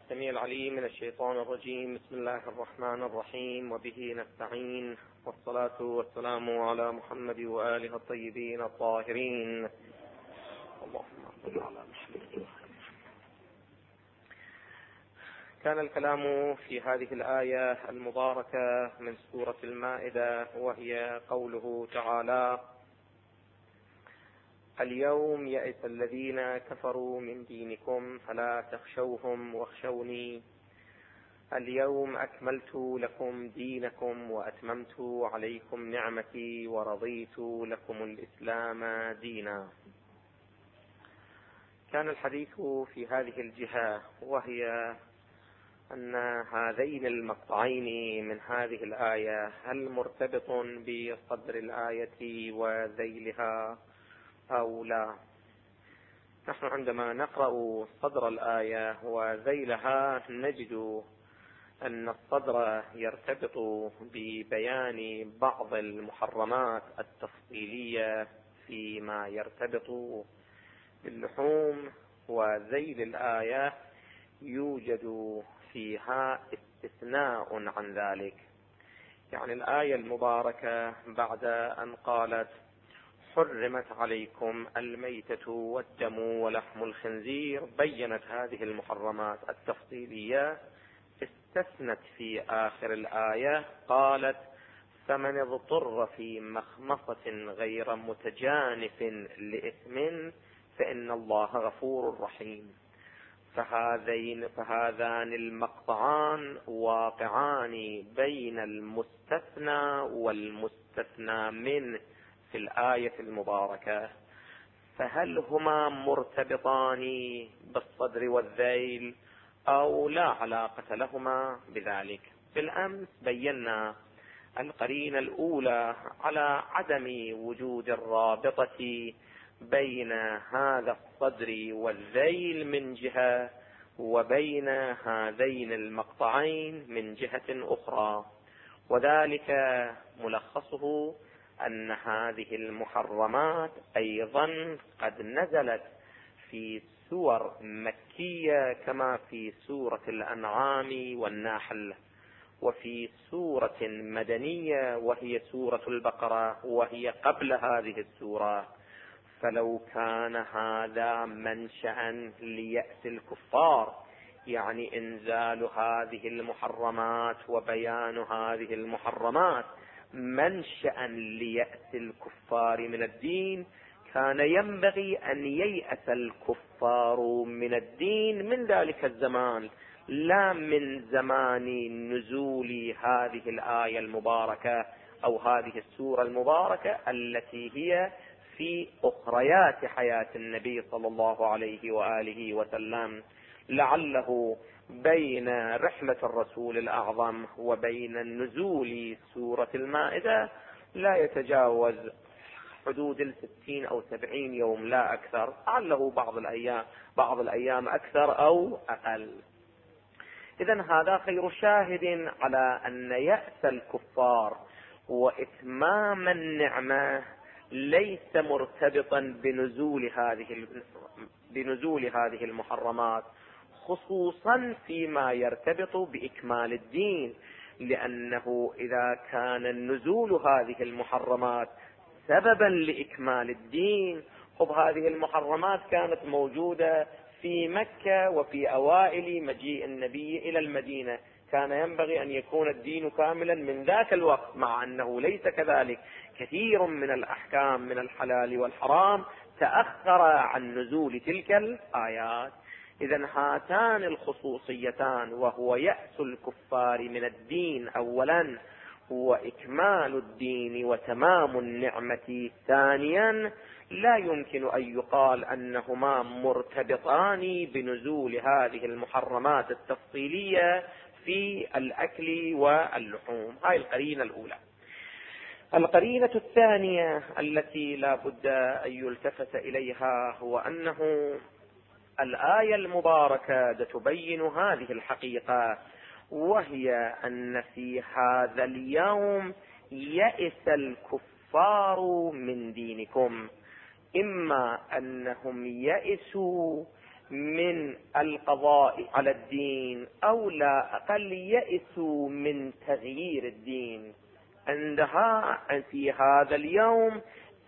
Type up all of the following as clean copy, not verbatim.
السميع العليم من الشيطان الرجيم. بسم الله الرحمن الرحيم، وبه نستعين، والصلاة والسلام على محمد وآله الطيبين الطاهرين. اللهم صل على محمد. كان الكلام في هذه الآية المباركة من سورة المائدة، وهي قوله تعالى: اليوم يئس الذين كفروا من دينكم فلا تخشوهم واخشوني اليوم أكملت لكم دينكم وأتممت عليكم نعمتي ورضيت لكم الإسلام دينا. كان الحديث في هذه الجهة، وهي أن هذين المقطعين من هذه الآية هل مرتبط بصدر الآية وذيلها أو لا. نحن عندما نقرأ صدر الآية وذيلها نجد أن الصدر يرتبط ببيان بعض المحرمات التفصيلية فيما يرتبط باللحوم، وذيل الآية يوجد فيها استثناء عن ذلك. يعني الآية المباركة بعد أن قالت: حرمت عليكم الميتة والدم ولحم الخنزير، بينت هذه المحرمات التفصيلية، استثنت في آخر الآية قالت: فمن اضطر في مخمصة غير متجانف لإثم فإن الله غفور رحيم. فهذان المقطعان واقعان بين المستثنى والمستثنى منه في الآية المباركة، فهل هما مرتبطان بالصدر والذيل أو لا علاقة لهما بذلك؟ بالأمس بينا القرينة الأولى على عدم وجود الرابطة بين هذا الصدر والذيل من جهة، وبين هذين المقطعين من جهة أخرى، وذلك ملخصه أن هذه المحرمات أيضا قد نزلت في سور مكية كما في سورة الأنعام والنحل، وفي سورة مدنية وهي سورة البقرة، وهي قبل هذه السورة. فلو كان هذا منشأ ليأس الكفار، يعني إنزال هذه المحرمات وبيان هذه المحرمات منشأ ليأس الكفار من الدين، كان ينبغي أن ييأس الكفار من الدين من ذلك الزمان، لا من زمان نزول هذه الآية المباركة أو هذه السورة المباركة التي هي في أخريات حياة النبي صلى الله عليه وآله وسلم. لعله بين رحلة الرسول الأعظم وبين النزول سورة المائدة لا يتجاوز حدود 60 أو 70 يوم لا أكثر، لعله بعض الأيام أكثر أو أقل. إذن هذا خير شاهد على أن يأس الكفار وإتمام النعمة ليس مرتبطا بنزول هذه المحرمات، خصوصا فيما يرتبط بإكمال الدين، لأنه إذا كان النزول هذه المحرمات سببا لإكمال الدين، هذه المحرمات كانت موجودة في مكة وفي أوائل مجيء النبي إلى المدينة، كان ينبغي أن يكون الدين كاملا من ذاك الوقت، مع أنه ليس كذلك. كثير من الأحكام من الحلال والحرام تأخر عن نزول تلك الآيات. إذن هاتان الخصوصيتان، وهو يأس الكفار من الدين أولا، وإكمال الدين وتمام النعمة ثانيا، لا يمكن أن يقال أنهما مرتبطان بنزول هذه المحرمات التفصيلية في الأكل واللحوم. هاي القرينة الأولى. القرينة الثانية التي لا بد أن يلتفت إليها هو أنه الآية المباركة تبين هذه الحقيقة، وهي أن في هذا اليوم يئس الكفار من دينكم، إما أنهم يئسوا من القضاء على الدين أو لا أقل يئسوا من تغيير الدين. عندها في هذا اليوم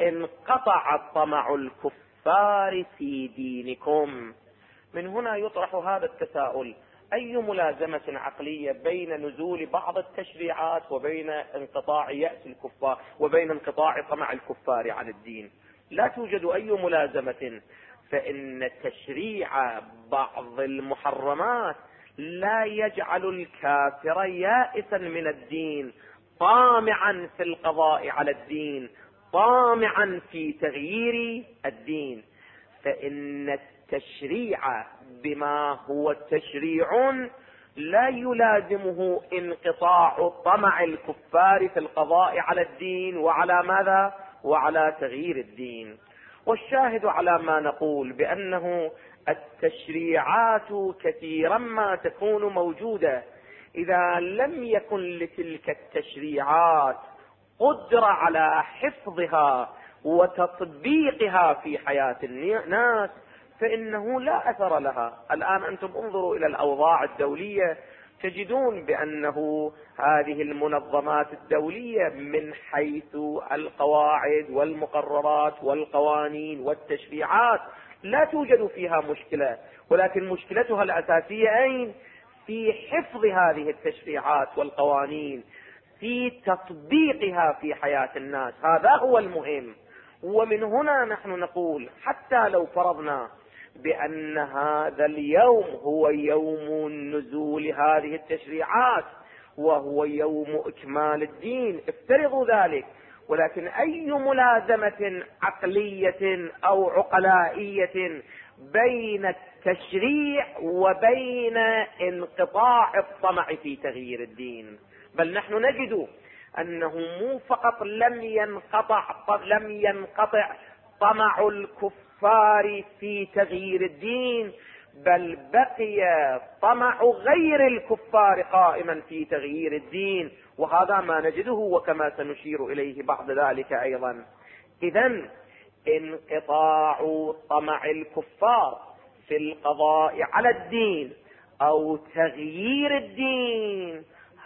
انقطع طمع الكفار في دينكم. من هنا يطرح هذا التساؤل: أي ملازمة عقلية بين نزول بعض التشريعات وبين انقطاع يأس الكفار وبين انقطاع طمع الكفار عن الدين؟ لا توجد أي ملازمة، فإن تشريع بعض المحرمات لا يجعل الكافر يائسا من الدين، طامعا في القضاء على الدين، طامعا في تغيير الدين. فإن التشريع بما هو تشريع لا يلازمه انقطاع طمع الكفار في القضاء على الدين وعلى ماذا؟ وعلى تغيير الدين. والشاهد على ما نقول بأنه التشريعات كثيرا ما تكون موجودة، إذا لم يكن لتلك التشريعات قدرة على حفظها وتطبيقها في حياة الناس فإنه لا أثر لها. الآن أنتم انظروا إلى الأوضاع الدولية، تجدون بأنه هذه المنظمات الدولية من حيث القواعد والمقررات والقوانين والتشريعات لا توجد فيها مشكلة، ولكن مشكلتها الأساسية أين؟ في حفظ هذه التشريعات والقوانين، في تطبيقها في حياة الناس. هذا هو المهم. ومن هنا نحن نقول حتى لو فرضنا بأن هذا اليوم هو يوم نزول هذه التشريعات وهو يوم إكمال الدين، افترضوا ذلك، ولكن أي ملازمة عقلية أو عقلائية بين التشريع وبين انقطاع الطمع في تغيير الدين؟ بل نحن نجد أنه مو فقط لم ينقطع طمع الكفار في تغيير الدين، بل بقي طمع غير الكفار قائما في تغيير الدين، وهذا ما نجده وكما سنشير إليه بعد ذلك أيضا. إذن انقطاع طمع الكفار في القضاء على الدين أو تغيير الدين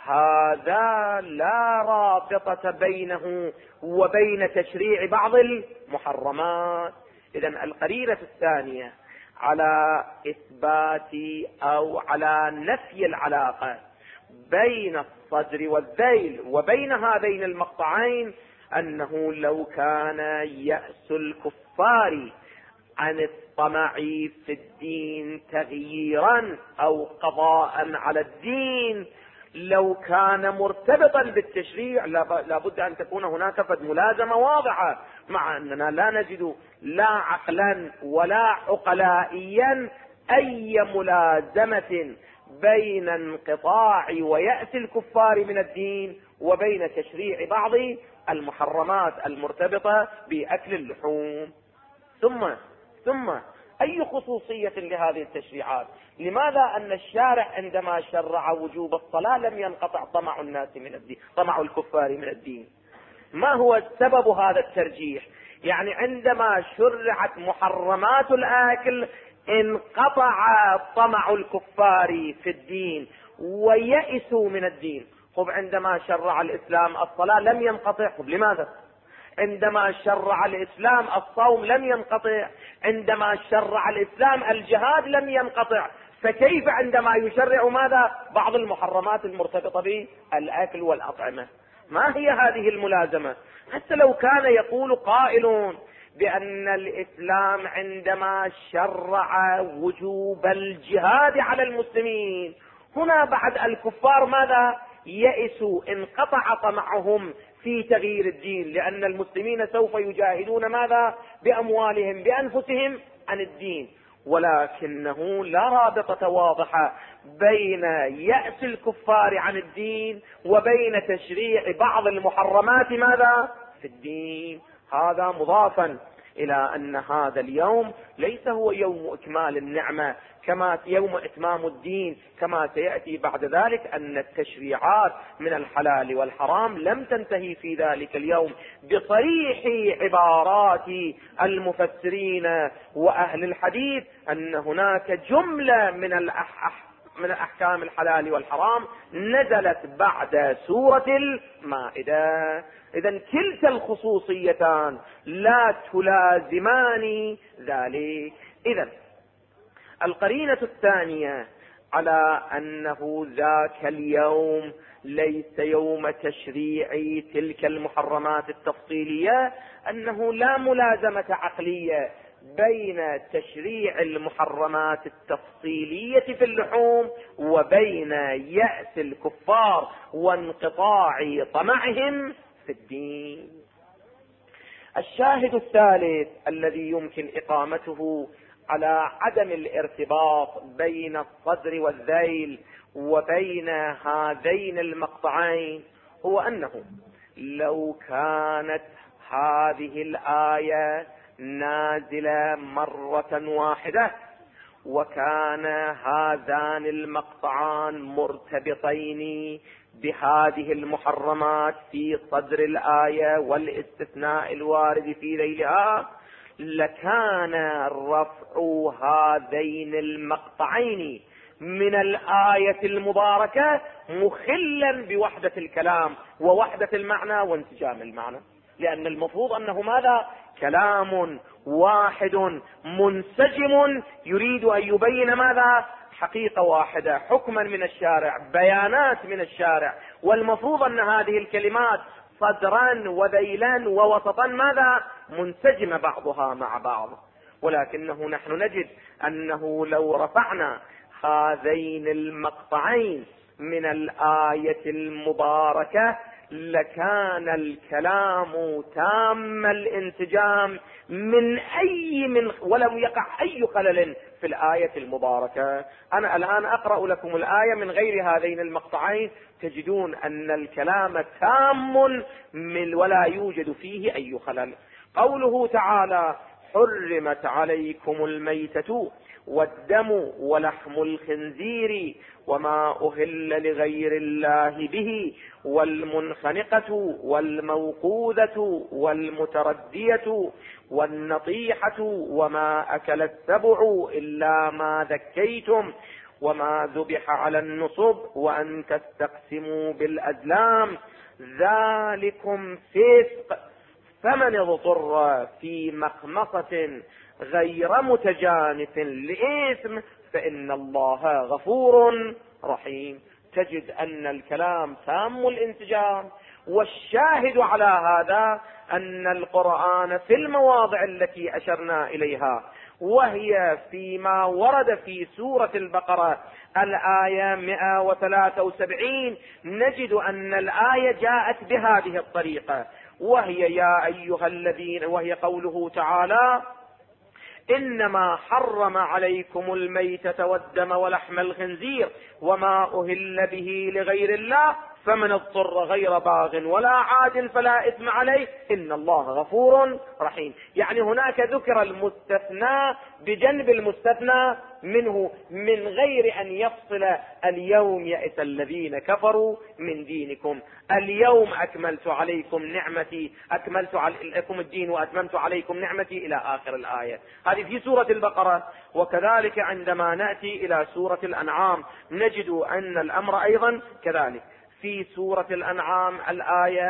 هذا لا رابطة بينه وبين تشريع بعض المحرمات. إذن القرينة الثانية على إثبات أو على نفي العلاقة بين الصدر والذيل وبين هذين المقطعين أنه لو كان يأس الكفار عن الطمع في الدين تغييرا أو قضاء على الدين لو كان مرتبطا بالتشريع لابد أن تكون هناك ملازمة واضحة، مع أننا لا نجد لا عقلا ولا عقلائيا أي ملازمة بين انقطاع ويأس الكفار من الدين وبين تشريع بعض المحرمات المرتبطة بأكل اللحوم. ثم أي خصوصية لهذه التشريعات؟ لماذا أن الشارع عندما شرع وجوب الصلاة لم ينقطع طمع الناس من الدين، طمع الكفار من الدين؟ ما هو سبب هذا الترجيح؟ يعني عندما شرعت محرمات الآكل انقطع طمع الكفار في الدين ويئسوا من الدين. طب عندما شرع الإسلام الصلاة لم ينقطع، طب لماذا؟ عندما شرع الإسلام الصوم لم ينقطع، عندما شرع الإسلام الجهاد لم ينقطع، فكيف عندما يشرع ماذا؟ بعض المحرمات المرتبطة بالأكل والأطعمة؟ ما هي هذه الملازمة؟ حتى لو كان يقول قائل بأن الإسلام عندما شرع وجوب الجهاد على المسلمين هنا بعد الكفار ماذا؟ يئسوا، انقطع طمعهم في تغيير الدين، لأن المسلمين سوف يجاهدون ماذا؟ بأموالهم بأنفسهم عن الدين. ولكنه لا رابطة واضحة بين يأس الكفار عن الدين وبين تشريع بعض المحرمات ماذا؟ في الدين. هذا مضافا إلى أن هذا اليوم ليس هو يوم إكمال النعمة كما يوم إتمام الدين، كما سيأتي بعد ذلك أن التشريعات من الحلال والحرام لم تنتهي في ذلك اليوم. بصريح عبارات المفسرين وأهل الحديث أن هناك جملة من الأحكام الحلال والحرام نزلت بعد سورة المائدة. إذن كلتا الخصوصيتان لا تلازمان ذلك. إذن القرينة الثانية على أنه ذاك اليوم ليس يوم تشريع تلك المحرمات التفصيلية، أنه لا ملازمة عقلية بين تشريع المحرمات التفصيلية في اللحوم وبين يأس الكفار وانقطاع طمعهم في الدين. الشاهد الثالث الذي يمكن إقامته على عدم الارتباط بين الصدر والذيل وبين هذين المقطعين هو أنه لو كانت هذه الآية نازلة مرة واحدة وكان هذان المقطعان مرتبطين بهذه المحرمات في صدر الآية والاستثناء الوارد في ذيلها، لكان رفع هذين المقطعين من الآية المباركة مخلا بوحدة الكلام ووحدة المعنى وانسجام المعنى، لأن المفروض أنه ماذا؟ كلام واحد منسجم يريد أن يبين ماذا؟ حقيقة واحدة، حكما من الشارع، بيانات من الشارع، والمفروض أن هذه الكلمات صدرا وذيلا ووسطا ماذا؟ منسجمة بعضها مع بعض. ولكنه نحن نجد أنه لو رفعنا هذين المقطعين من الآية المباركة لكان الكلام تام الانسجام ولم يقع أي خلل في الآية المباركة. أنا الآن أقرأ لكم الآية من غير هذين المقطعين، تجدون أن الكلام تام ولا يوجد فيه أي خلل. قوله تعالى: حرمت عليكم الميتة والدم ولحم الخنزير وما أهل لغير الله به والمنخنقة والموقوذة والمتردية والنطيحة وما أكل السبع إلا ما ذكيتم وما ذبح على النصب وأن تستقسموا بالأزلام ذلكم فسق فمن اضطر في مخمصة غير متجانف لإثم فإن الله غفور رحيم. تجد أن الكلام تام الانسجام، والشاهد على هذا أن القرآن في المواضع التي أشرنا إليها وهي فيما ورد في سورة البقرة الآية 173 نجد أن الآية جاءت بهذه الطريقة، وهي يا أيها الذين، وهي قوله تعالى: إنما حرم عليكم الميتة والدم ولحم الخنزير وما أهل به لغير الله فمن اضطر غير باغ ولا عاد فلا إثم عليه إن الله غفور رحيم. يعني هناك ذكر المستثنى بجنب المستثنى منه من غير أن يفصل: اليوم يئس الذين كفروا من دينكم، اليوم أكملت عليكم نعمتي، أكملت عليكم الدين وأتممت عليكم نعمتي إلى آخر الآية. هذه في سورة البقرة. وكذلك عندما نأتي إلى سورة الأنعام نجد أن الأمر أيضا كذلك. في سورة الأنعام الآية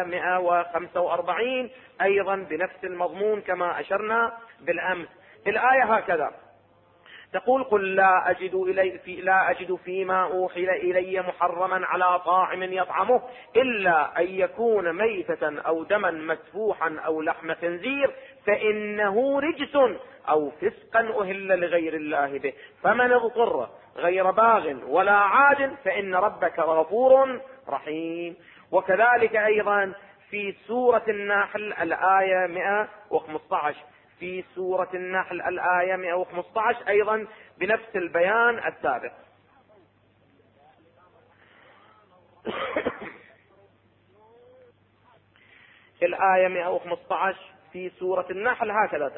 145 أيضا بنفس المضمون كما أشرنا بالأمس. الآية هكذا تقول: قل لا أجد فيما أوحي إلي محرما على طاعم يطعمه إلا أن يكون ميتة أو دما مسفوحا أو لحم خنزير فإنه رجس أو فسقا أهل لغير الله به فمن اضطر غير باغ ولا عاد فإن ربك غفور رحيم. وكذلك أيضا في سورة النحل الآية 115، في سورة النحل الآية 115 أيضا بنفس البيان السابق. الآية 115 في سورة النحل هكذا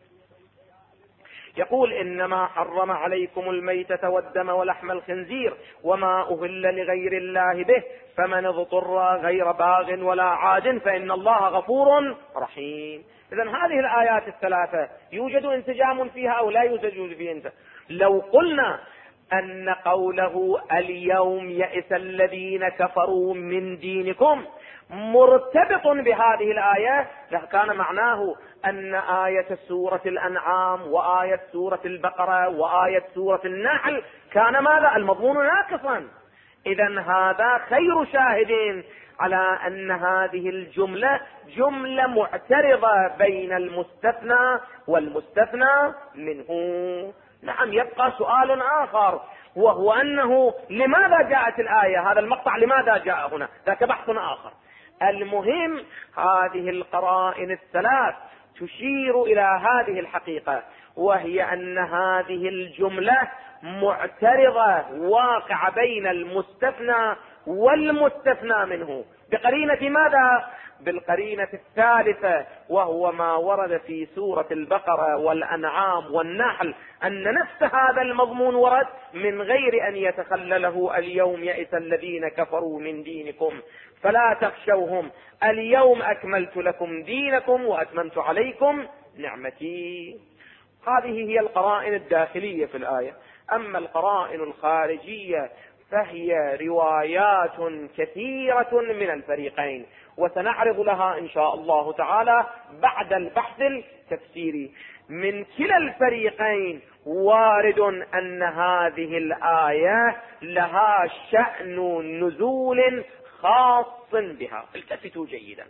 يقول إنما حرم عليكم الميتة والدم ولحم الخنزير وما أهل لغير الله به فمن اضطر غير باغ ولا عاد فإن الله غفور رحيم. إذن هذه الآيات الثلاثة يوجد انسجام فيها أو لا يوجد فيها انسجام؟ لو قلنا أن قوله اليوم يئس الذين كفروا من دينكم مرتبط بهذه الآية لكان معناه أن آية سورة الأنعام وآية سورة البقرة وآية سورة النحل كان ماذا؟ المضمون ناقصا. إذن هذا خير شاهدين على أن هذه الجملة جملة معترضة بين المستثنى والمستثنى منه. نعم، يبقى سؤال آخر وهو أنه لماذا جاءت الآية؟ هذا المقطع لماذا جاء هنا؟ ذاك بحث آخر. المهم هذه القرائن الثلاث تشير إلى هذه الحقيقة، وهي أن هذه الجملة معترضة واقع بين المستثنى والمستثنى منه بقرينة ماذا؟ بالقرينة الثالثة، وهو ما ورد في سورة البقرة والأنعام والنحل أن نفس هذا المضمون ورد من غير أن يتخلله اليوم يئس الذين كفروا من دينكم فلا تخشوهم اليوم أكملت لكم دينكم وأتممت عليكم نعمتي. هذه هي القرائن الداخلية في الآية. أما القرائن الخارجية فهي روايات كثيرة من الفريقين، وسنعرض لها إن شاء الله تعالى بعد البحث التفسيري. من كلا الفريقين وارد أن هذه الآية لها شأن نزول خاص بها. التفتوا جيدا،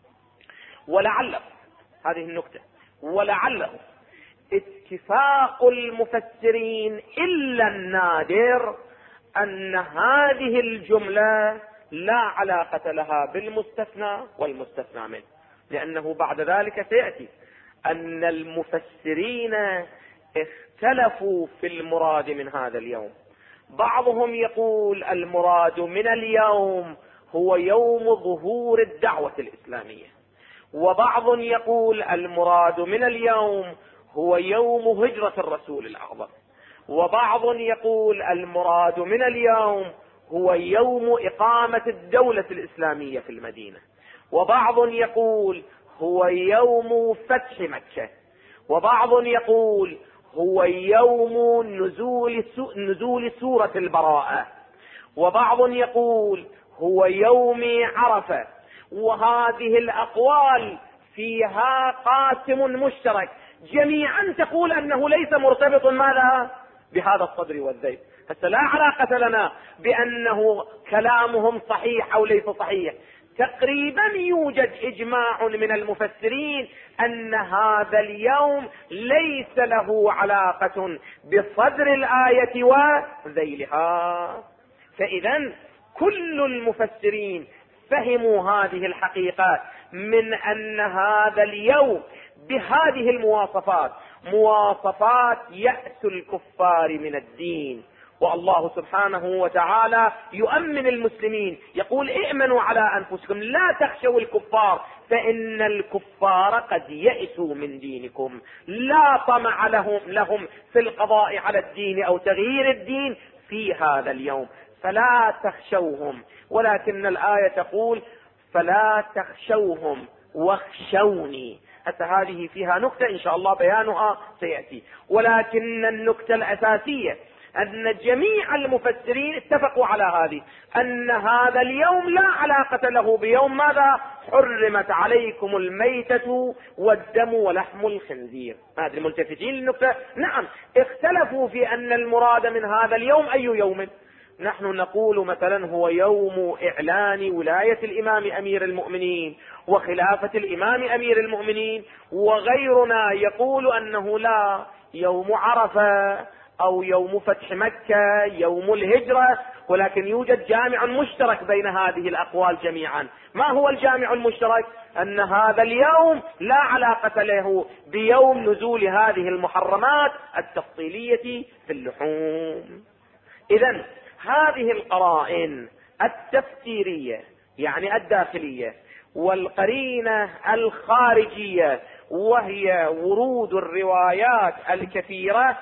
ولعله هذه النكتة، ولعله اتفاق المفسرين إلا النادر أن هذه الجملة لا علاقة لها بالمستثنى والمستثنى منه، لأنه بعد ذلك سيأتي أن المفسرين اختلفوا في المراد من هذا اليوم. بعضهم يقول المراد من اليوم هو يوم ظهور الدعوة الإسلامية، وبعض يقول المراد من اليوم هو يوم هجرة الرسول الأعظم، وبعض يقول المراد من اليوم هو يوم إقامة الدولة الإسلامية في المدينة، وبعض يقول هو يوم فتح مكة، وبعض يقول هو يوم نزول سورة البراءة، وبعض يقول هو يوم عرفة. وهذه الأقوال فيها قاسم مشترك، جميعا تقول أنه ليس مرتبط ماذا بهذا الصدر والذيل. حتى لا علاقة لنا بأنه كلامهم صحيح أو ليس صحيح. تقريبا يوجد إجماع من المفسرين أن هذا اليوم ليس له علاقة بصدر الآية وذيلها. فإذا كل المفسرين فهموا هذه الحقيقة من أن هذا اليوم بهذه المواصفات مواصفات يأس الكفار من الدين. والله سبحانه وتعالى يؤمن المسلمين، يقول ائمنوا على أنفسكم لا تخشوا الكفار فإن الكفار قد يئسوا من دينكم. لا طمع لهم في القضاء على الدين أو تغيير الدين في هذا اليوم، فلا تخشوهم. ولكن الآية تقول فلا تخشوهم واخشوني. حتى هذه فيها نكتة إن شاء الله بيانها سيأتي، ولكن النكتة الأساسية أن جميع المفسرين اتفقوا على هذه، أن هذا اليوم لا علاقة له بيوم ماذا حرمت عليكم الميتة والدم ولحم الخنزير. هذه الملتفتين للنكتة نعم اختلفوا في أن المراد من هذا اليوم أي يوم. نحن نقول مثلا هو يوم إعلان ولاية الإمام أمير المؤمنين وخلافة الإمام أمير المؤمنين، وغيرنا يقول أنه لا، يوم عرفة أو يوم فتح مكة، يوم الهجرة. ولكن يوجد جامع مشترك بين هذه الأقوال جميعا. ما هو الجامع المشترك؟ أن هذا اليوم لا علاقة له بيوم نزول هذه المحرمات التفصيلية في اللحوم. إذن هذه القرائن التفسيرية يعني الداخلية والقرينة الخارجية وهي ورود الروايات الكثيرة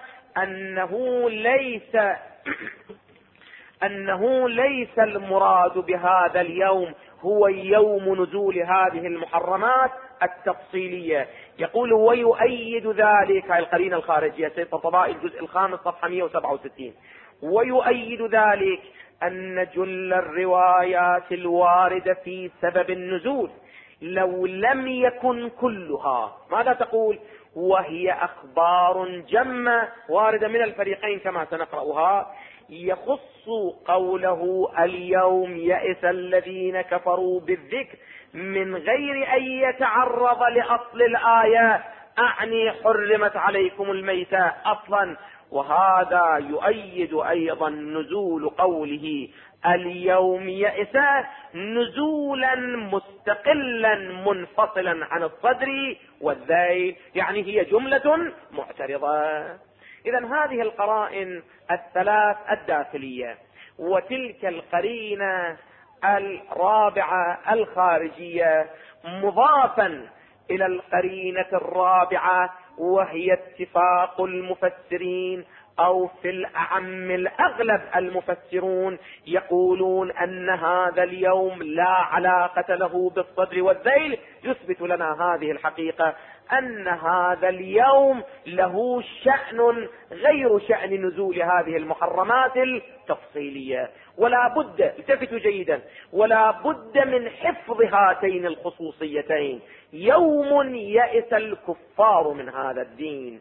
أنه ليس المراد بهذا اليوم هو يوم نزول هذه المحرمات التفصيلية. يقول ويؤيد ذلك القرينة الخارجية، سيد طبطبائي الجزء الخامس صفحة 167. ويؤيد ذلك أن جل الروايات الواردة في سبب النزول لو لم يكن كلها، ماذا تقول؟ وهي أخبار جمة واردة من الفريقين كما سنقرأها، يخص قوله اليوم يئس الذين كفروا بالذكر من غير أن يتعرض لأصل الآية، أعني حرمت عليكم الميتة أصلا. وهذا يؤيد أيضا نزول قوله اليوم يئس نزولا مستقلا منفصلا عن الصدر والذيل، يعني هي جملة معترضة. إذن هذه القرائن الثلاث الداخلية وتلك القرينة الرابعة الخارجية مضافا إلى القرينة الرابعة وهي اتفاق المفسرين، أو في الأعم الأغلب المفسرون يقولون أن هذا اليوم لا علاقة له بالصدر والذيل، يثبت لنا هذه الحقيقة أن هذا اليوم له شأن غير شأن نزول هذه المحرمات التفصيلية. ولا بد، التفتوا جيدا، ولا بد من حفظ هاتين الخصوصيتين. يوم يئس الكفار من هذا الدين،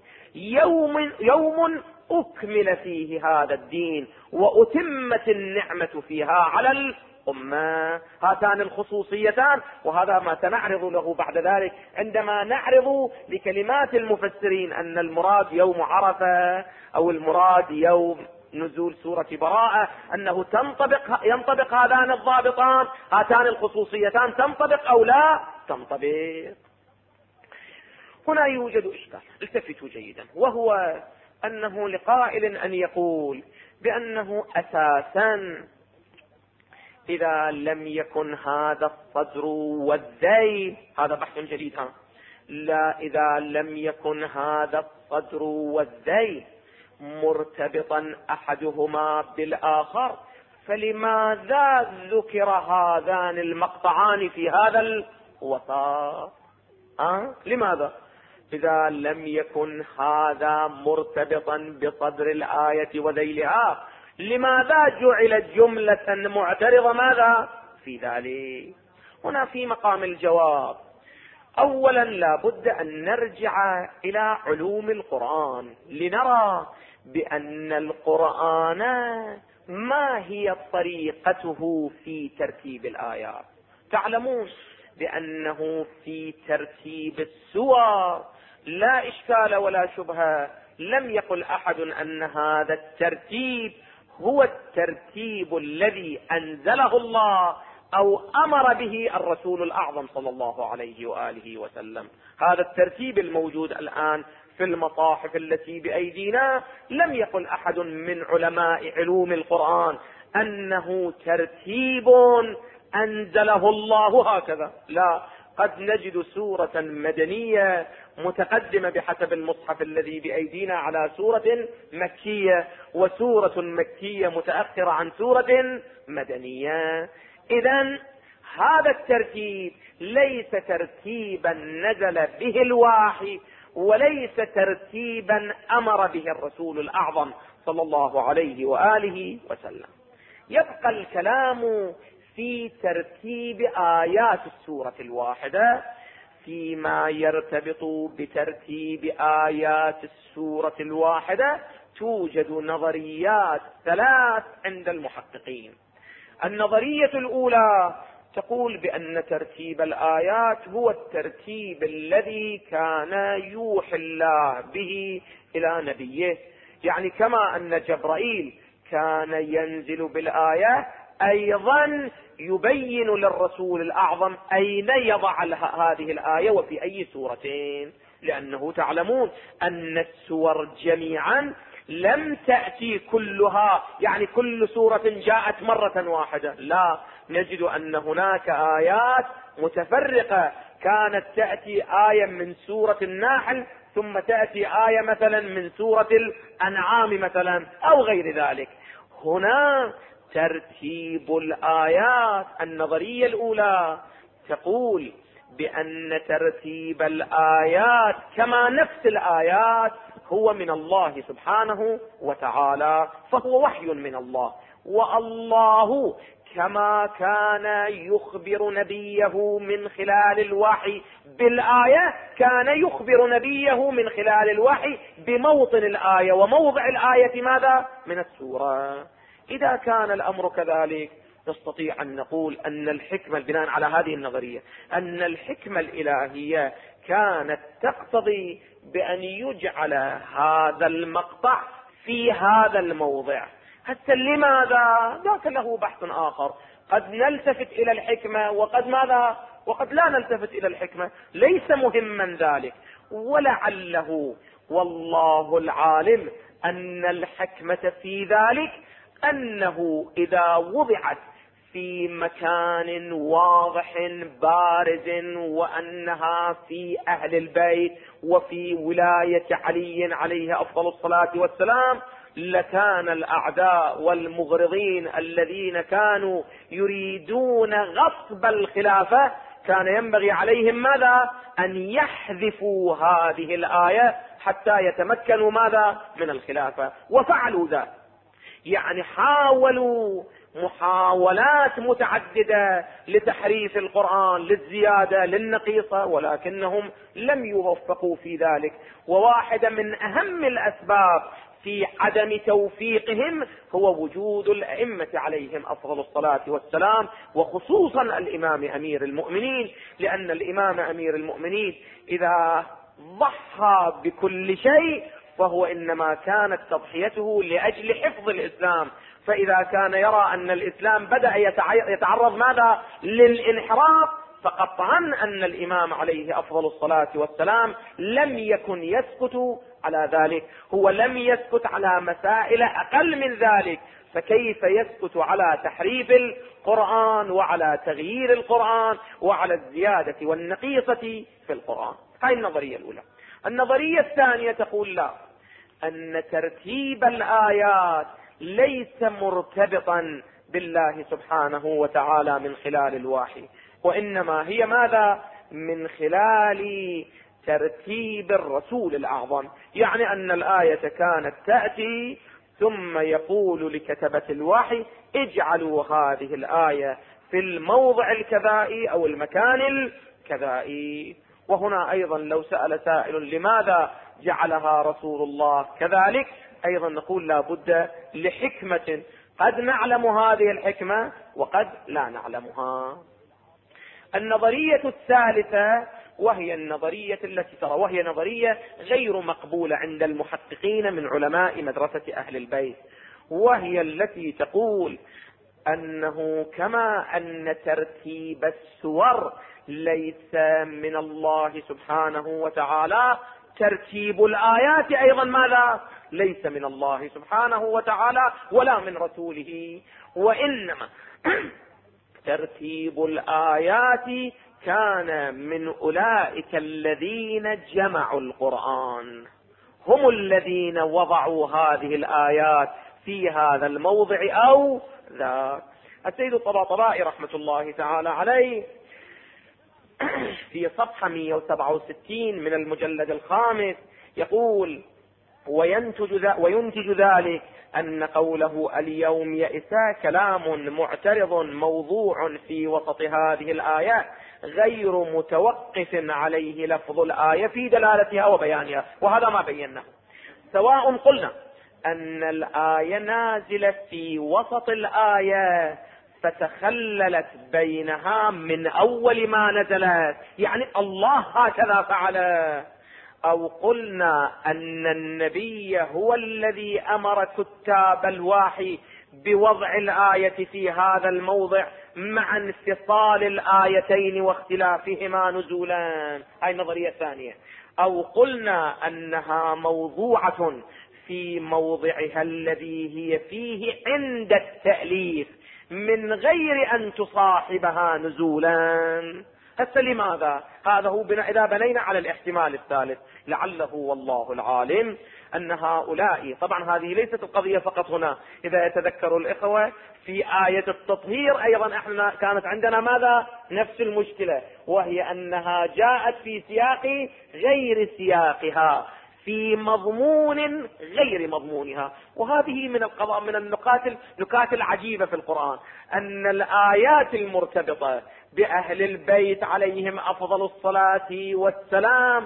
يوم أكمل فيه هذا الدين وأتمت النعمة فيها على الأمة. هاتان الخصوصيتان، وهذا ما سنعرض له بعد ذلك عندما نعرض لكلمات المفسرين أن المراد يوم عرفة أو المراد يوم نزول سورة براءة، أنه ينطبق هذان الضابطان، هاتان الخصوصيتان تنطبق أو لا تنطبق. هنا يوجد إشكال، التفتوا جيدا، وهو أنه لقائل أن يقول بأنه أساسا إذا لم يكن هذا الصدر والذيل، هذا بحث جديد، لا، إذا لم يكن هذا الصدر والذيل مرتبطا أحدهما بالآخر، فلماذا ذكر هذان المقطعان في هذا الوسط؟ لماذا؟ إذا لم يكن هذا مرتبطا بصدر الآية وذيلها، لماذا جعلت جملة معترضة ماذا في ذلك؟ هنا في مقام الجواب. أولا لا بد أن نرجع إلى علوم القرآن لنرى بأن القرآن ما هي طريقته في ترتيب الآيات. تعلمون بأنه في ترتيب السور لا إشكال ولا شبهة، لم يقل أحد أن هذا الترتيب هو الترتيب الذي أنزله الله أو أمر به الرسول الأعظم صلى الله عليه وآله وسلم. هذا الترتيب الموجود الآن في المصاحف التي بأيدينا لم يقل أحد من علماء علوم القرآن أنه ترتيب أنزله الله هكذا، لا، قد نجد سورة مدنية متقدمة بحسب المصحف الذي بأيدينا على سورة مكية، وسورة مكية متأخرة عن سورة مدنية. إذن هذا الترتيب ليس ترتيبا نزل به الوحي، وليس ترتيبا أمر به الرسول الأعظم صلى الله عليه وآله وسلم. يبقى الكلام في ترتيب آيات السورة الواحدة فيما يرتبط بترتيب آيات السورة الواحدة. توجد نظريات ثلاث عند المحققين. النظرية الأولى تقول بأن ترتيب الآيات هو الترتيب الذي كان يوحي الله به إلى نبيه، يعني كما أن جبرائيل كان ينزل بالآية، أيضا يبين للرسول الأعظم أين يضع هذه الآية وفي أي سورتين، لأنه تعلمون أن السور جميعا لم تأتي كلها، يعني كل سورة جاءت مرة واحدة، لا، نجد أن هناك آيات متفرقة كانت تأتي آية من سورة النحل ثم تأتي آية مثلا من سورة الأنعام مثلا أو غير ذلك. هنا ترتيب الآيات، النظرية الأولى تقول بأن ترتيب الآيات كما نفس الآيات هو من الله سبحانه وتعالى، فهو وحي من الله. والله كما كان يخبر نبيه من خلال الوحي بالآية كان يخبر نبيه من خلال الوحي بموطن الآية وموضع الآية ماذا؟ من السورة. إذا كان الأمر كذلك نستطيع أن نقول أن الحكمة بناء على هذه النظرية أن الحكمة الإلهية كانت تقتضي بأن يجعل هذا المقطع في هذا الموضع. حتى لماذا؟ ذاك له بحث آخر، قد نلتفت إلى الحكمة وقد ماذا؟ وقد لا نلتفت إلى الحكمة، ليس مهما ذلك. ولعله والله العالم أن الحكمة في ذلك أنه إذا وضعت في مكان واضح بارز وأنها في أهل البيت وفي ولاية علي عليه أفضل الصلاة والسلام لكان الأعداء والمغرضين الذين كانوا يريدون غصب الخلافة كان ينبغي عليهم ماذا؟ أن يحذفوا هذه الآية حتى يتمكنوا ماذا؟ من الخلافة. وفعلوا ذلك، يعني حاولوا محاولات متعددة لتحريف القرآن، للزيادة، للنقيصة، ولكنهم لم يوفقوا في ذلك. وواحدة من أهم الأسباب في عدم توفيقهم هو وجود الأئمة عليهم أفضل الصلاة والسلام، وخصوصا الإمام أمير المؤمنين، لأن الإمام أمير المؤمنين إذا ضحى بكل شيء فهو إنما كانت تضحيته لأجل حفظ الإسلام. فإذا كان يرى أن الإسلام بدأ يتعرض ماذا؟ للانحراف، فقطعا أن الإمام عليه أفضل الصلاة والسلام لم يكن يسكت على ذلك. هو لم يسكت على مسائل أقل من ذلك، فكيف يسكت على تحريف القرآن وعلى تغيير القرآن وعلى الزيادة والنقيصة في القرآن؟ هاي النظرية الأولى. النظرية الثانية تقول لا، أن ترتيب الآيات ليس مرتبطا بالله سبحانه وتعالى من خلال الوحي، وإنما هي ماذا؟ من خلال ترتيب الرسول الأعظم. يعني أن الآية كانت تأتي ثم يقول لكتبة الوحي اجعلوا هذه الآية في الموضع الكذائي أو المكان الكذائي. وهنا أيضا لو سأل سائل لماذا جعلها رسول الله كذلك، أيضا نقول لا بد لحكمة، قد نعلم هذه الحكمة وقد لا نعلمها. النظرية الثالثة وهي النظرية التي ترى، وهي نظرية غير مقبولة عند المحققين من علماء مدرسة أهل البيت، وهي التي تقول أنه كما أن ترتيب السور ليس من الله سبحانه وتعالى، ترتيب الآيات أيضا ماذا؟ ليس من الله سبحانه وتعالى ولا من رسوله، وإنما ترتيب الآيات كان من أولئك الذين جمعوا القرآن، هم الذين وضعوا هذه الآيات في هذا الموضع أو ذاك. السيد الطباطبائي رحمة الله تعالى عليه في صفحة 167 من المجلد الخامس يقول: وينتج ذلك أن قوله اليوم يئس كلام معترض موضوع في وسط هذه الآيات غير متوقف عليه لفظ الآية في دلالتها وبيانها. وهذا ما بيناه، سواء قلنا أن الآية نازلة في وسط الآية فتخللت بينها من أول ما نزلت، يعني الله هكذا فعل، أو قلنا أن النبي هو الذي أمر كتاب الوحي بوضع الآية في هذا الموضع مع انفصال الآيتين واختلافهما نزولا، هاي النظرية الثانية. أو قلنا أنها موضوعة في موضعها الذي هي فيه عند التأليف من غير أن تصاحبها نزولا. هسه لماذا؟ هذا هو إذا بنينا على الاحتمال الثالث، لعله والله العالم أن هؤلاء، طبعا هذه ليست القضية فقط هنا، إذا يتذكروا الإخوة في آية التطهير أيضا احنا كانت عندنا ماذا؟ نفس المشكلة، وهي أنها جاءت في سياق غير سياقها، في مضمون غير مضمونها. وهذه من النكات العجيبة في القرآن، أن الآيات المرتبطة بأهل البيت عليهم أفضل الصلاة والسلام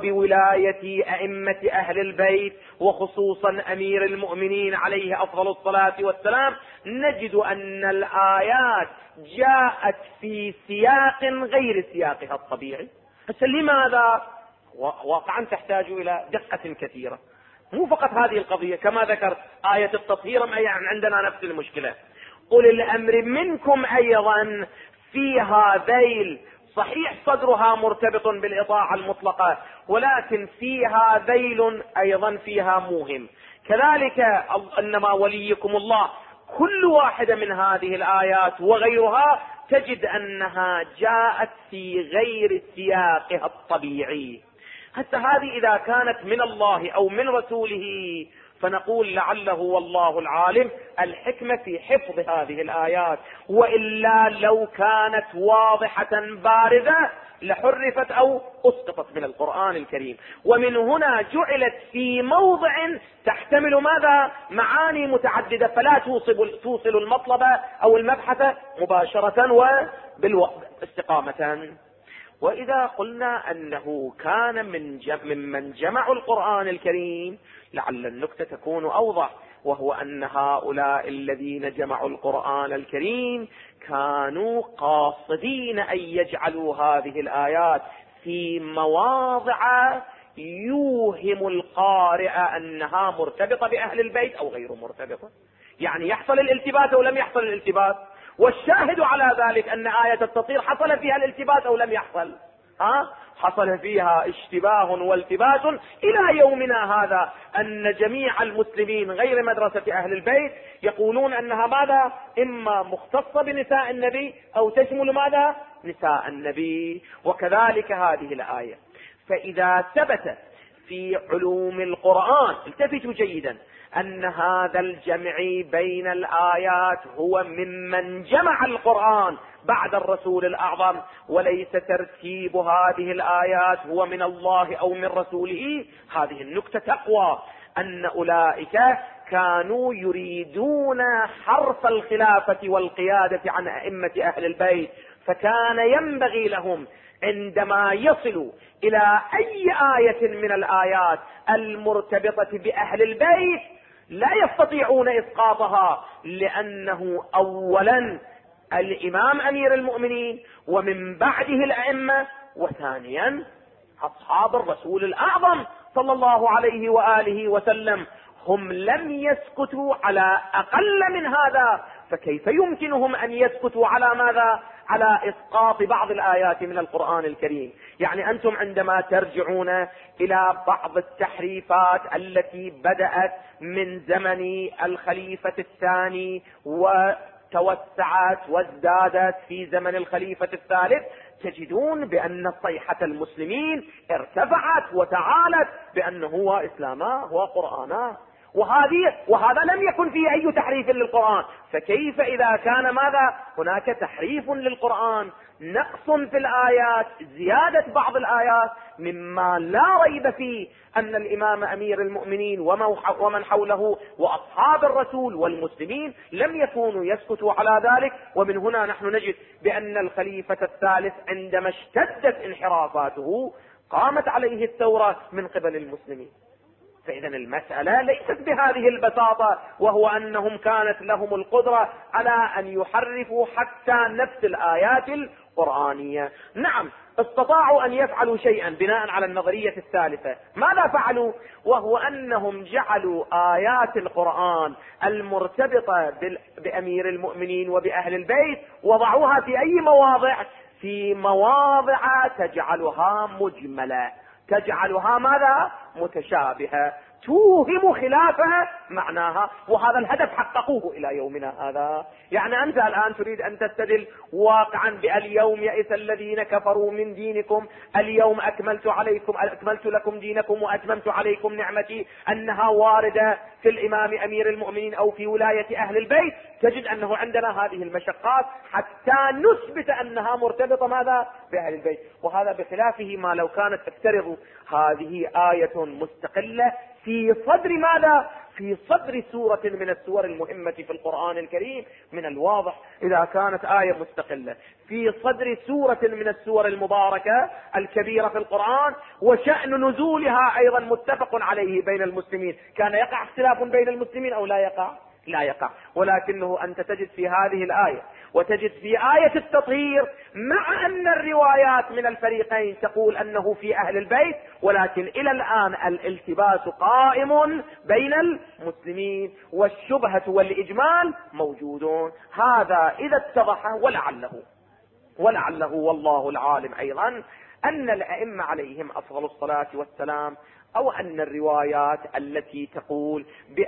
وبولاية أئمة أهل البيت وخصوصا أمير المؤمنين عليه أفضل الصلاة والسلام، نجد أن الآيات جاءت في سياق غير سياقها الطبيعي. لماذا؟ واقعا تحتاج إلى دقة كثيرة. مو فقط هذه القضية، كما ذكرت آية التطهير عندنا نفس المشكلة. أولي الأمر منكم أيضا فيها ذيل، صحيح صدرها مرتبط بالإطاعة المطلقة، ولكن فيها ذيل أيضا فيها موهم. كذلك إنما وليكم الله، كل واحدة من هذه الآيات وغيرها تجد أنها جاءت في غير سياقها الطبيعي. حتى هذه إذا كانت من الله أو من رسوله فنقول لعله والله العالم الحكمة في حفظ هذه الآيات، وإلا لو كانت واضحة بارزة لحرفت أو أسقطت من القرآن الكريم. ومن هنا جعلت في موضع تحتمل ماذا؟ معاني متعددة، فلا توصل المطلب أو المبحث مباشرة وبالاستقامة. وإذا قلنا أنه كان ممن جمعوا القرآن الكريم، لعل النكتة تكون أوضح، وهو أن هؤلاء الذين جمعوا القرآن الكريم كانوا قاصدين أن يجعلوا هذه الآيات في مواضع يوهم القارئ أنها مرتبطة بأهل البيت أو غير مرتبطة، يعني يحصل الالتباس أو لم يحصل الالتباس. والشاهد على ذلك أن آية التطهير حصل فيها الالتباس أو لم يحصل؟ حصل فيها اشتباه والتباس إلى يومنا هذا، أن جميع المسلمين غير مدرسة أهل البيت يقولون أنها ماذا؟ إما مختصة بنساء النبي أو تشمل ماذا؟ نساء النبي. وكذلك هذه الآية. فإذا ثبت في علوم القرآن، التفتوا جيدا، أن هذا الجمع بين الآيات هو ممن جمع القرآن بعد الرسول الأعظم، وليس ترتيب هذه الآيات هو من الله أو من رسوله، هذه النكتة تقوى، أن أولئك كانوا يريدون حرف الخلافة والقيادة عن أئمة أهل البيت، فكان ينبغي لهم عندما يصلوا إلى أي آية من الآيات المرتبطة بأهل البيت لا يستطيعون إسقاطها، لأنه أولا الإمام أمير المؤمنين ومن بعده الأئمة، وثانيا أصحاب الرسول الأعظم صلى الله عليه وآله وسلم، هم لم يسكتوا على أقل من هذا، فكيف يمكنهم أن يسكتوا على ماذا؟ على إسقاط بعض الآيات من القرآن الكريم. يعني أنتم عندما ترجعون إلى بعض التحريفات التي بدأت من زمن الخليفة الثاني وتوسعت وازدادت في زمن الخليفة الثالث، تجدون بأن صيحة المسلمين ارتفعت وتعالت بأن هو إسلاما هو قرآنا، وهذا لم يكن فيه أي تحريف للقرآن. فكيف إذا كان ماذا؟ هناك تحريف للقرآن، نقص في الآيات، زيادة بعض الآيات، مما لا ريب فيه أن الإمام أمير المؤمنين ومن حوله وأصحاب الرسول والمسلمين لم يكونوا يسكتوا على ذلك. ومن هنا نحن نجد بأن الخليفة الثالث عندما اشتدت انحرافاته قامت عليه الثورة من قبل المسلمين. فإذا المسألة ليست بهذه البساطة، وهو أنهم كانت لهم القدرة على أن يحرفوا حتى نفس الآيات القرآنية. نعم استطاعوا أن يفعلوا شيئا بناء على النظرية الثالثة. ماذا فعلوا؟ وهو أنهم جعلوا آيات القرآن المرتبطة بأمير المؤمنين وبأهل البيت وضعوها في أي مواضع؟ في مواضع تجعلها مجملة، تجعلها ماذا؟ متشابهة. توهم خلافها معناها، وهذا الهدف حققوه إلى يومنا هذا. يعني أنت الآن تريد أن تستدل واقعا باليوم يئس الذين كفروا من دينكم، اليوم أكملت لكم دينكم وأتممت عليكم نعمتي، أنها واردة في الإمام أمير المؤمنين أو في ولاية أهل البيت. تجد أنه عندنا هذه المشقات حتى نثبت أنها مرتبطة ماذا؟ بأهل البيت. وهذا بخلافه ما لو كانت افترضوا هذه آية مستقلة في صدر ماذا؟ في صدر سورة من السور المهمة في القرآن الكريم. من الواضح إذا كانت آية مستقلة في صدر سورة من السور المباركة الكبيرة في القرآن، وشأن نزولها أيضا متفق عليه بين المسلمين، كان يقع اختلاف بين المسلمين أو لا يقع؟ لا يقع. ولكنه أنت تجد في هذه الآية وتجد في آية التطهير، مع أن الروايات من الفريقين تقول أنه في أهل البيت، ولكن إلى الآن الالتباس قائم بين المسلمين والشبهة والإجمال موجودون. هذا إذا اتضح، ولعله والله العالم أيضا أن الأئمة عليهم أفضل الصلاة والسلام، أو أن الروايات التي تقول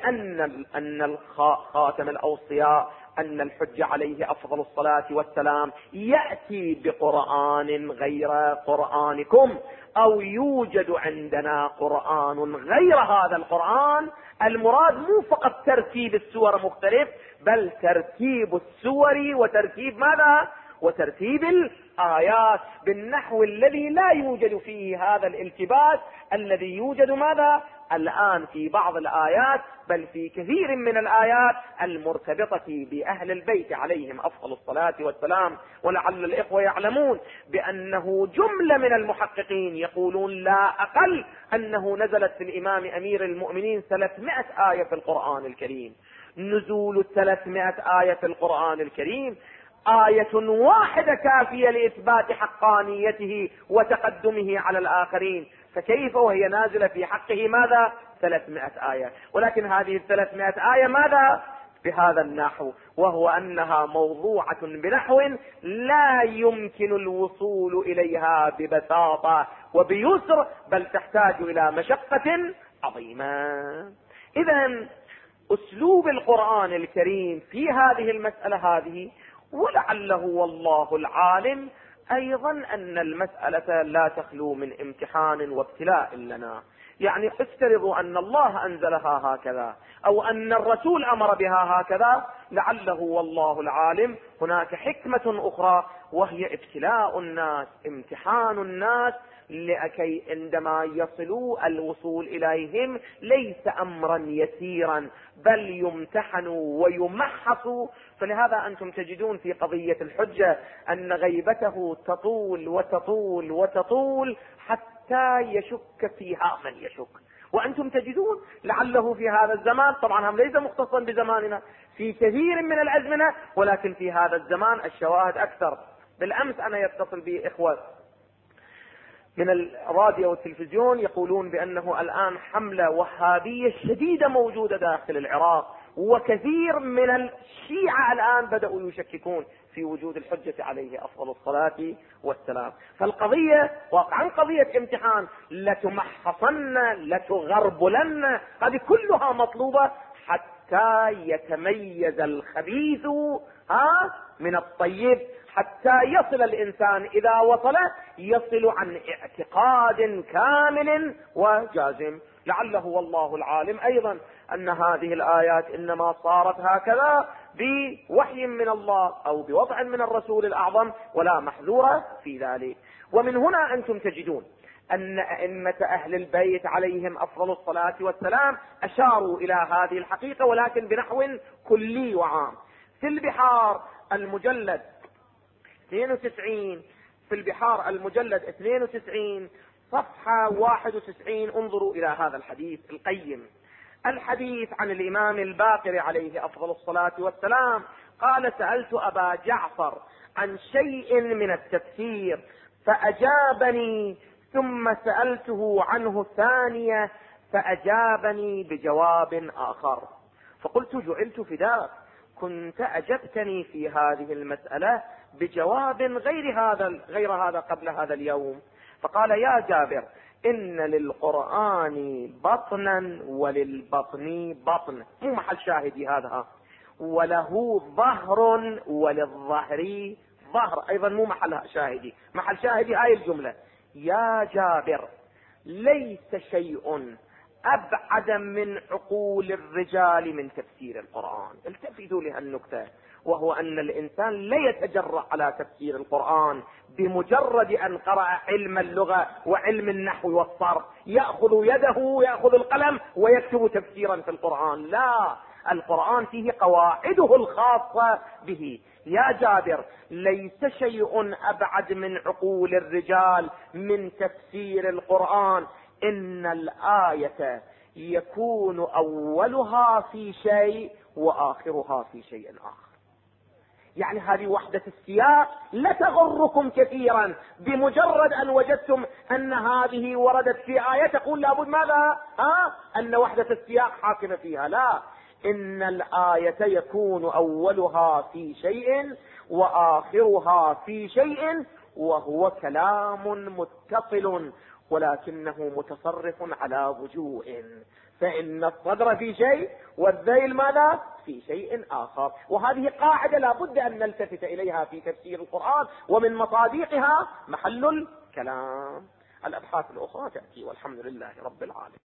بأن خاتم الأوصياء أن الحج عليه أفضل الصلاة والسلام يأتي بقرآن غير قرآنكم، أو يوجد عندنا قرآن غير هذا القرآن، المراد مو فقط ترتيب السور مختلف، بل ترتيب السور وترتيب ماذا؟ وترتيب الآيات بالنحو الذي لا يوجد فيه هذا الالتباس الذي يوجد ماذا؟ الآن في بعض الآيات، بل في كثير من الآيات المرتبطة بأهل البيت عليهم أفضل الصلاة والسلام. ولعل الإخوة يعلمون بأنه جملة من المحققين يقولون لا أقل أنه نزلت في الإمام أمير المؤمنين 300 آية في القرآن الكريم. نزول 300 آية في القرآن الكريم، آية واحدة كافية لإثبات حقانيته وتقدمه على الآخرين، فكيف وهي نازلة في حقه ماذا؟ 300 آية. ولكن هذه 300 آية ماذا؟ بهذا النحو، وهو أنها موضوعة بنحو لا يمكن الوصول إليها ببساطة وبيسر، بل تحتاج إلى مشقة عظيمة. إذن أسلوب القرآن الكريم في هذه المسألة هذه، ولعله والله العالم أيضا أن المسألة لا تخلو من امتحان وابتلاء لنا. يعني افترضوا أن الله أنزلها هكذا، أو أن الرسول أمر بها هكذا، لعله والله العالم هناك حكمة أخرى، وهي ابتلاء الناس، امتحان الناس، لكي عندما يصلوا الوصول إليهم ليس أمرا يسيرا، بل يمتحنوا ويمحصوا. فلهذا أنتم تجدون في قضية الحجة أن غيبته تطول وتطول وتطول حتى يشك فيها من يشك. وأنتم تجدون لعله في هذا الزمان، طبعا هم ليس مختصا بزماننا، في كثير من الأزمنة، ولكن في هذا الزمان الشواهد أكثر. بالأمس أنا يتصل بي إخوة من الراديو والتلفزيون يقولون بأنه الآن حملة وهابية شديدة موجودة داخل العراق، وكثير من الشيعة الآن بدأوا يشككون في وجود الحجة عليه أفضل الصلاة والسلام. فالقضية واقعا قضية امتحان، لتمحصن لتغربلن، هذه كلها مطلوبة حتى يتميز الخبيث من الطيب، حتى يصل الإنسان إذا وصل يصل عن اعتقاد كامل وجازم. لعله والله العالم أيضا أن هذه الآيات إنما صارت هكذا بوحي من الله أو بوضع من الرسول الأعظم، ولا محذور في ذلك. ومن هنا أنتم تجدون أن أئمة أهل البيت عليهم أفضل الصلاة والسلام أشاروا إلى هذه الحقيقة، ولكن بنحو كلي وعام. في البحار المجلد 92، في البحار المجلد 92 صفحة 91، انظروا إلى هذا الحديث القيم. الحديث عن الإمام الباقر عليه أفضل الصلاة والسلام قال: سألت أبا جعفر عن شيء من التفسير فأجابني، ثم سألته عنه ثانية فأجابني بجواب آخر، فقلت: جعلت فداك، كنت أجبتني في هذه المسألة بجواب غير هذا قبل هذا اليوم. فقال: يا جابر، إن للقرآن بطنا وللبطن بطن، مو محل شاهدي هذا، وله ظهر وللظهر ظهر، أيضا مو محل شاهدي. محل شاهدي هاي الجملة: يا جابر ليس شيء أبعد من عقول الرجال من تفسير القرآن. التفتوا لهالنكتة، وهو أن الإنسان لا يتجرأ على تفسير القرآن بمجرد أن قرأ علم اللغة وعلم النحو والصرف، يأخذ يده يأخذ القلم ويكتب تفسيرا في القرآن. لا، القرآن فيه قواعده الخاصة به. يا جابر ليس شيء أبعد من عقول الرجال من تفسير القرآن، إن الآية يكون أولها في شيء وآخرها في شيء آخر. يعني هذه وحدة السياق لا تغركم كثيرا، بمجرد أن وجدتم أن هذه وردت في آية تقول لابد ماذا؟ أن وحدة السياق حاكمة فيها. لا، إن الآية يكون أولها في شيء وآخرها في شيء، وهو كلام متصل ولكنه متصرف على وجوه، فإن الصدر في شيء والذيل ماذا؟ في شيء آخر. وهذه قاعدة لا بد أن نلتفت إليها في تفسير القرآن، ومن مصادقها محل الكلام. الأبحاث الأخرى تأتي، والحمد لله رب العالمين.